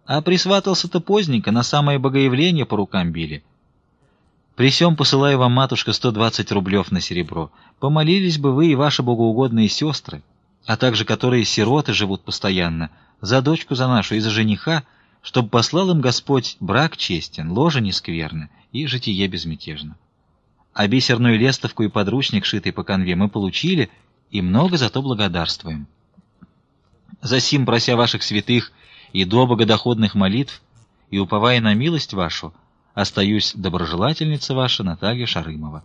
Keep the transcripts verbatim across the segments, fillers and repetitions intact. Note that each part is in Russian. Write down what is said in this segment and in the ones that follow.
А присватался-то поздненько, на самое богоявление по рукам били. При сём посылаю вам, матушка, сто двадцать рублев на серебро. Помолились бы вы и ваши богоугодные сестры, а также которые сироты живут постоянно, за дочку за нашу и за жениха, чтобы послал им Господь брак честен, ложе нескверно и житие безмятежно. А бисерную лестовку и подручник, шитый по канве, мы получили, и много за то благодарствуем. Засим, прося ваших святых и до богодоходных молитв, и уповая на милость вашу, остаюсь доброжелательница ваша Наталья Шарымова.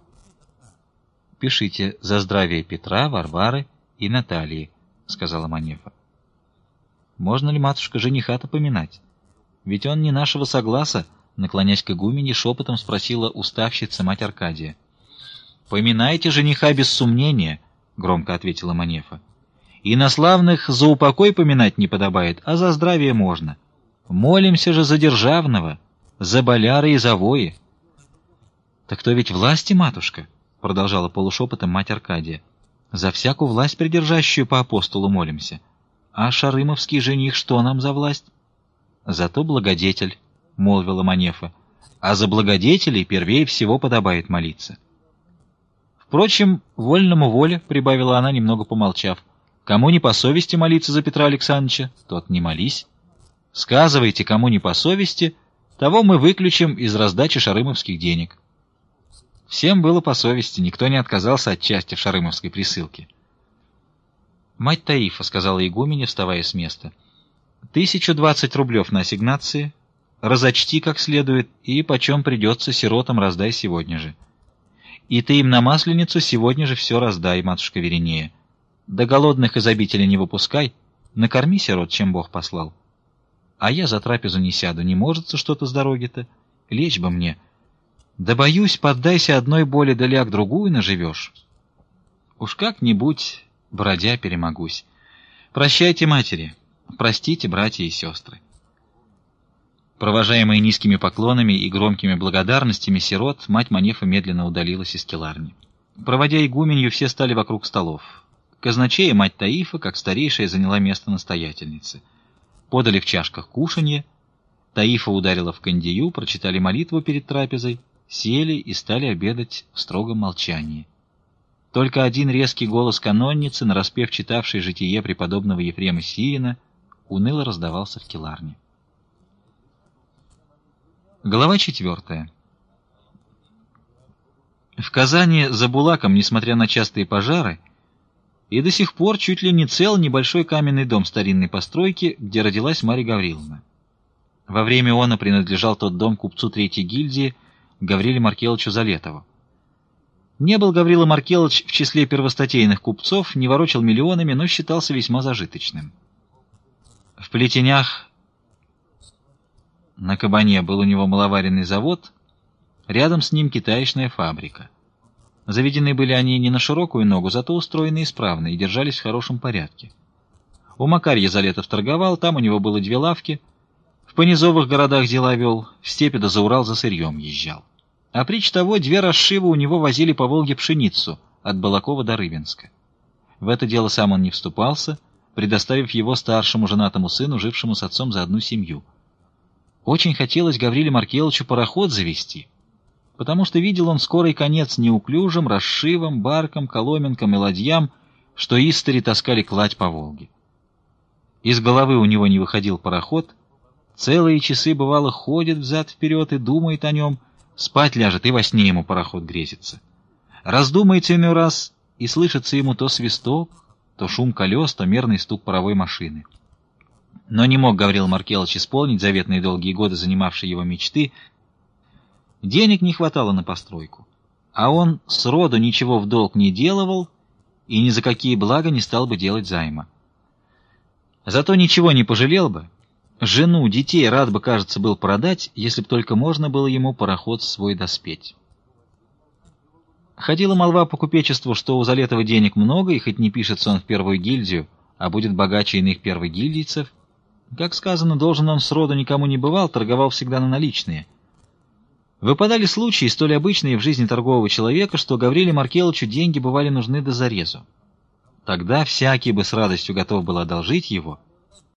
Пишите за здравие Петра, Варвары и Натальи, — сказала Манефа. Можно ли, матушка, жениха-то поминать? Ведь он не нашего согласа, — наклонясь к игумене, шепотом спросила уставщица мать Аркадия. Поминайте жениха без сомнения, — громко ответила Манефа. И на славных за упокой поминать не подобает, а за здравие можно. Молимся же за державного, за боляра и за вои. — Так то ведь власти, матушка, — продолжала полушепотом мать Аркадия. — За всякую власть придержащую по апостолу молимся. А шарымовский жених что нам за власть? — Зато благодетель, — молвила Манефа. — А за благодетелей первее всего подобает молиться. — Впрочем, вольному воле, — прибавила она, немного помолчав, — кому не по совести молиться за Петра Александровича, тот не молись. Сказывайте, кому не по совести, того мы выключим из раздачи шарымовских денег. Всем было по совести, никто не отказался от части в шарымовской присылке. Мать Таифа, — сказала игуменя, вставая с места, — тысячу двадцать рублев на ассигнации, разочти как следует, и почем придется сиротам раздай сегодня же. И ты им на Масленицу сегодня же все раздай, матушка Веринея. Да голодных из обители не выпускай, накорми сирот, чем Бог послал. А я за трапезу не сяду, не может что-то с дороги-то, лечь бы мне. Да боюсь, поддайся одной боли, да ляг другую наживешь. Уж как-нибудь, бродя, перемогусь. Прощайте, матери, простите, братья и сестры. Провожаемые низкими поклонами и громкими благодарностями сирот, мать Манефа медленно удалилась из келарни. Проводя игуменью, все стали вокруг столов. Казначея мать Таифа, как старейшая, заняла место настоятельницы. Подали в чашках кушанье, Таифа ударила в кандию, прочитали молитву перед трапезой, сели и стали обедать в строгом молчании. Только один резкий голос канонницы, нараспев читавшей житие преподобного Ефрема Сирина, уныло раздавался в келарне. Глава четвертая. В Казани за Булаком, несмотря на частые пожары, и до сих пор чуть ли не цел небольшой каменный дом старинной постройки, где родилась Марья Гавриловна. Во время она принадлежал тот дом купцу третьей гильдии Гавриле Маркелычу Залетову. Не был Гаврила Маркелыч в числе первостатейных купцов, не ворочал миллионами, но считался весьма зажиточным. В Плетенях на Кабане был у него маловаренный завод, рядом с ним китаечная фабрика. Заведены были они не на широкую ногу, зато устроены исправно и держались в хорошем порядке. У Макарья Залетов торговал, там у него было две лавки, в понизовых городах дела вел, в степи да за Урал за сырьем езжал. А притч того, две расшивы у него возили по Волге пшеницу от Балакова до Рыбинска. В это дело сам он не вступался, предоставив его старшему женатому сыну, жившему с отцом за одну семью. Очень хотелось Гавриле Маркелычу пароход завести, потому что видел он скорый конец неуклюжим, расшивам, баркам, коломенкам и ладьям, что истори таскали кладь по Волге. Из головы у него не выходил пароход, целые часы, бывало, ходит взад-вперед и думает о нем, спать ляжет, и во сне ему пароход грезится. Раздумается иной раз, и слышится ему то свисток, то шум колес, то мерный стук паровой машины. Но не мог Гаврил Маркелыч исполнить заветные долгие годы занимавшие его мечты. Денег не хватало на постройку, а он сроду ничего в долг не делывал и ни за какие блага не стал бы делать займа. Зато ничего не пожалел бы. Жену, детей рад бы, кажется, был продать, если б только можно было ему пароход свой доспеть. Ходила молва по купечеству, что у Залетова денег много, и хоть не пишется он в первую гильдию, а будет богаче иных первогильдийцев, как сказано, должен он сроду никому не бывал, торговал всегда на наличные. Выпадали случаи, столь обычные в жизни торгового человека, что Гавриле Маркелычу деньги бывали нужны до зарезу. Тогда всякий бы с радостью готов был одолжить его,